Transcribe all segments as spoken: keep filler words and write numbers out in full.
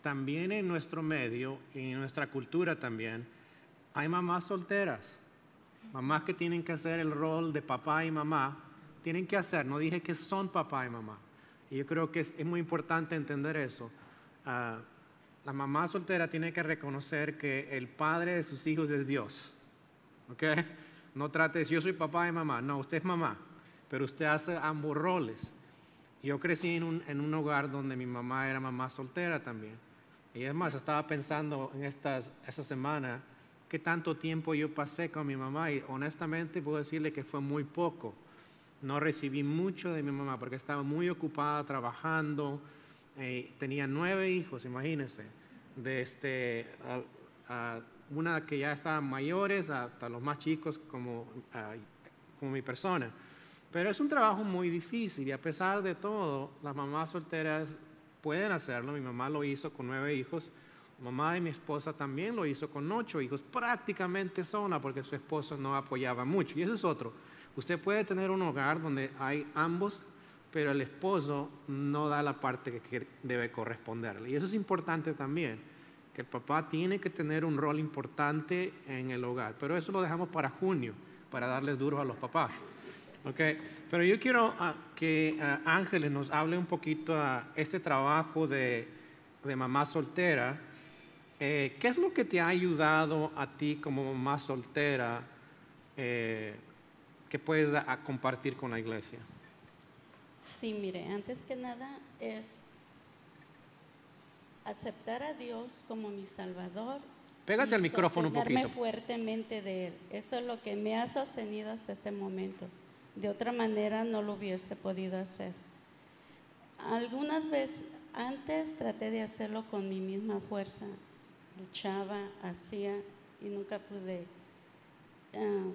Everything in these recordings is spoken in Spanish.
también en nuestro medio y en nuestra cultura también hay mamás solteras, mamás que tienen que hacer el rol de papá y mamá, tienen que hacer, no dije que son papá y mamá. Y yo creo que es, es muy importante entender eso. Uh, la mamá soltera tiene que reconocer que el padre de sus hijos es Dios. ¿Ok? No trate de decir, yo soy papá y mamá. No, usted es mamá, pero usted hace ambos roles. Yo crecí en un, en un hogar donde mi mamá era mamá soltera también. Y es más, estaba pensando en estas, esta semana qué tanto tiempo yo pasé con mi mamá y honestamente puedo decirle que fue muy poco. No recibí mucho de mi mamá porque estaba muy ocupada trabajando. Eh, tenía nueve hijos, imagínense, de este, a, a una que ya estaban mayores hasta los más chicos como, a, como mi persona. Pero es un trabajo muy difícil y a pesar de todo, las mamás solteras pueden hacerlo. Mi mamá lo hizo con nueve hijos. La mamá de mi esposa también lo hizo con ocho hijos, prácticamente sola porque su esposo no apoyaba mucho. Y eso es otro. Usted puede tener un hogar donde hay ambos, pero el esposo no da la parte que debe corresponderle. Y eso es importante también, que el papá tiene que tener un rol importante en el hogar. Pero eso lo dejamos para junio, para darles duros a los papás. Okay. Pero yo quiero uh, que uh, Ángeles nos hable un poquito de uh, este trabajo de, de mamá soltera. Eh, ¿Qué es lo que te ha ayudado a ti como mamá soltera eh, que puedes a, a compartir con la iglesia? Sí, mire, antes que nada es aceptar a Dios como mi Salvador. Pégate al micrófono un poquito. Fuertemente de Él. Eso es lo que me ha sostenido hasta este momento. De otra manera no lo hubiese podido hacer. Algunas veces antes traté de hacerlo con mi misma fuerza. Luchaba, hacía y nunca pude uh,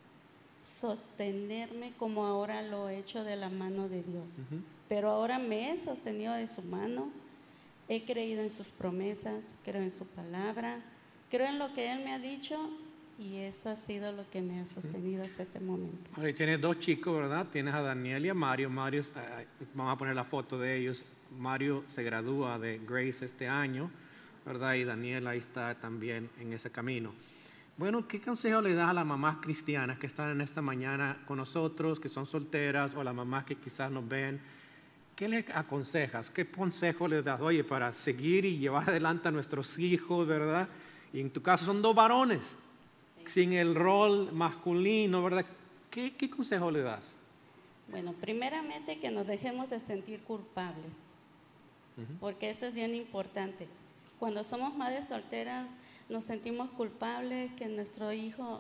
sostenerme como ahora lo he hecho de la mano de Dios. Uh-huh. Pero ahora me he sostenido de su mano, he creído en sus promesas, creo en su palabra, creo en lo que Él me ha dicho y eso ha sido lo que me ha sostenido uh-huh. hasta este momento. Ahora tienes dos chicos, ¿verdad? Tienes a Daniel y a Mario. Mario, eh, vamos a poner la foto de ellos. Mario se gradúa de Grace este año, ¿verdad? Y Daniel ahí está también en ese camino. Bueno, ¿qué consejo le das a las mamás cristianas que están en esta mañana con nosotros, que son solteras, o a las mamás que quizás nos ven? ¿Qué les aconsejas? ¿Qué consejo les das? Oye, para seguir y llevar adelante a nuestros hijos, ¿verdad? Y en tu caso son dos varones, sí. Sin el rol masculino, ¿verdad? ¿Qué, qué consejo le das? Bueno, primeramente que nos dejemos de sentir culpables, uh-huh. porque eso es bien importante. Cuando somos madres solteras, nos sentimos culpables que nuestro hijo,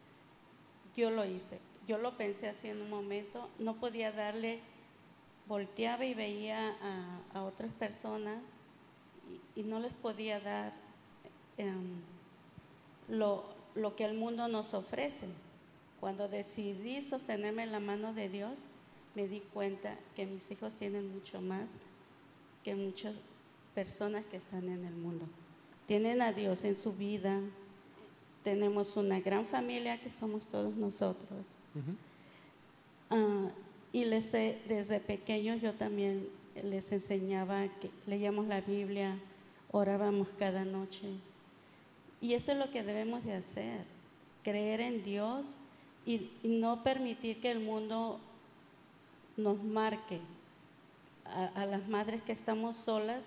yo lo hice, yo lo pensé así en un momento, no podía darle, volteaba y veía a, a otras personas y, y no les podía dar um, lo, lo que el mundo nos ofrece. Cuando decidí sostenerme en la mano de Dios, me di cuenta que mis hijos tienen mucho más que muchas personas que están en el mundo. Tienen a Dios en su vida, tenemos una gran familia que somos todos nosotros. Uh-huh. Uh, y les, desde pequeños yo también les enseñaba que leíamos la Biblia, orábamos cada noche. Y eso es lo que debemos de hacer, creer en Dios y, y no permitir que el mundo nos marque. A, a las madres que estamos solas,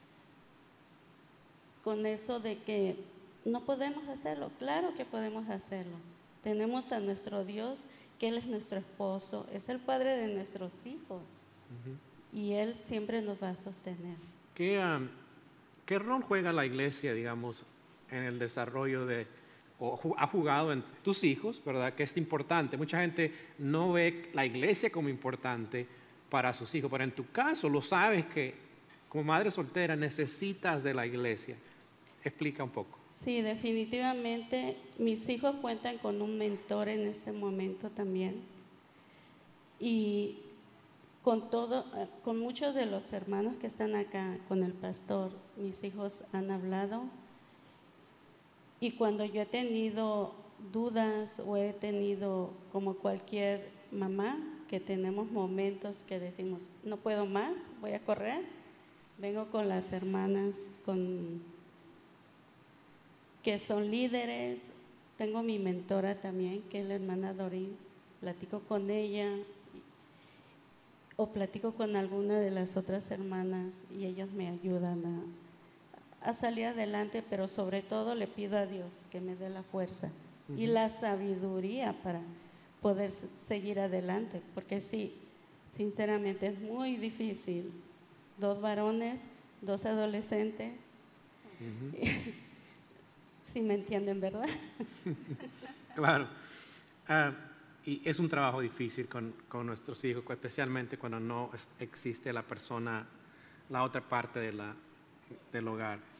con eso de que no podemos hacerlo. Claro que podemos hacerlo. Tenemos a nuestro Dios, que Él es nuestro esposo, es el padre de nuestros hijos. Uh-huh. Y Él siempre nos va a sostener. ¿Qué, um, ¿Qué rol juega la iglesia, digamos, en el desarrollo de, o ha jugado en tus hijos, verdad? Que es importante. Mucha gente no ve la iglesia como importante para sus hijos, pero en tu caso lo sabes que como madre soltera necesitas de la iglesia. Explica un poco. Sí, definitivamente mis hijos cuentan con un mentor en este momento también y con todo, con muchos de los hermanos que están acá, con el pastor, mis hijos han hablado y cuando yo he tenido dudas o he tenido como cualquier mamá que tenemos momentos que decimos no puedo más, voy a correr. vengo con las hermanas con, que son líderes. Tengo mi mentora también, que es la hermana Dorín. Platico con ella o platico con alguna de las otras hermanas y ellas me ayudan a, a salir adelante, pero sobre todo le pido a Dios que me dé la fuerza uh-huh. y la sabiduría para poder seguir adelante, porque sí, sinceramente es muy difícil. Dos varones, dos adolescentes, uh-huh. si me entienden, ¿verdad? Claro. Uh, y es un trabajo difícil con, con nuestros hijos, especialmente cuando no es, existe la persona, la otra parte de la, del hogar.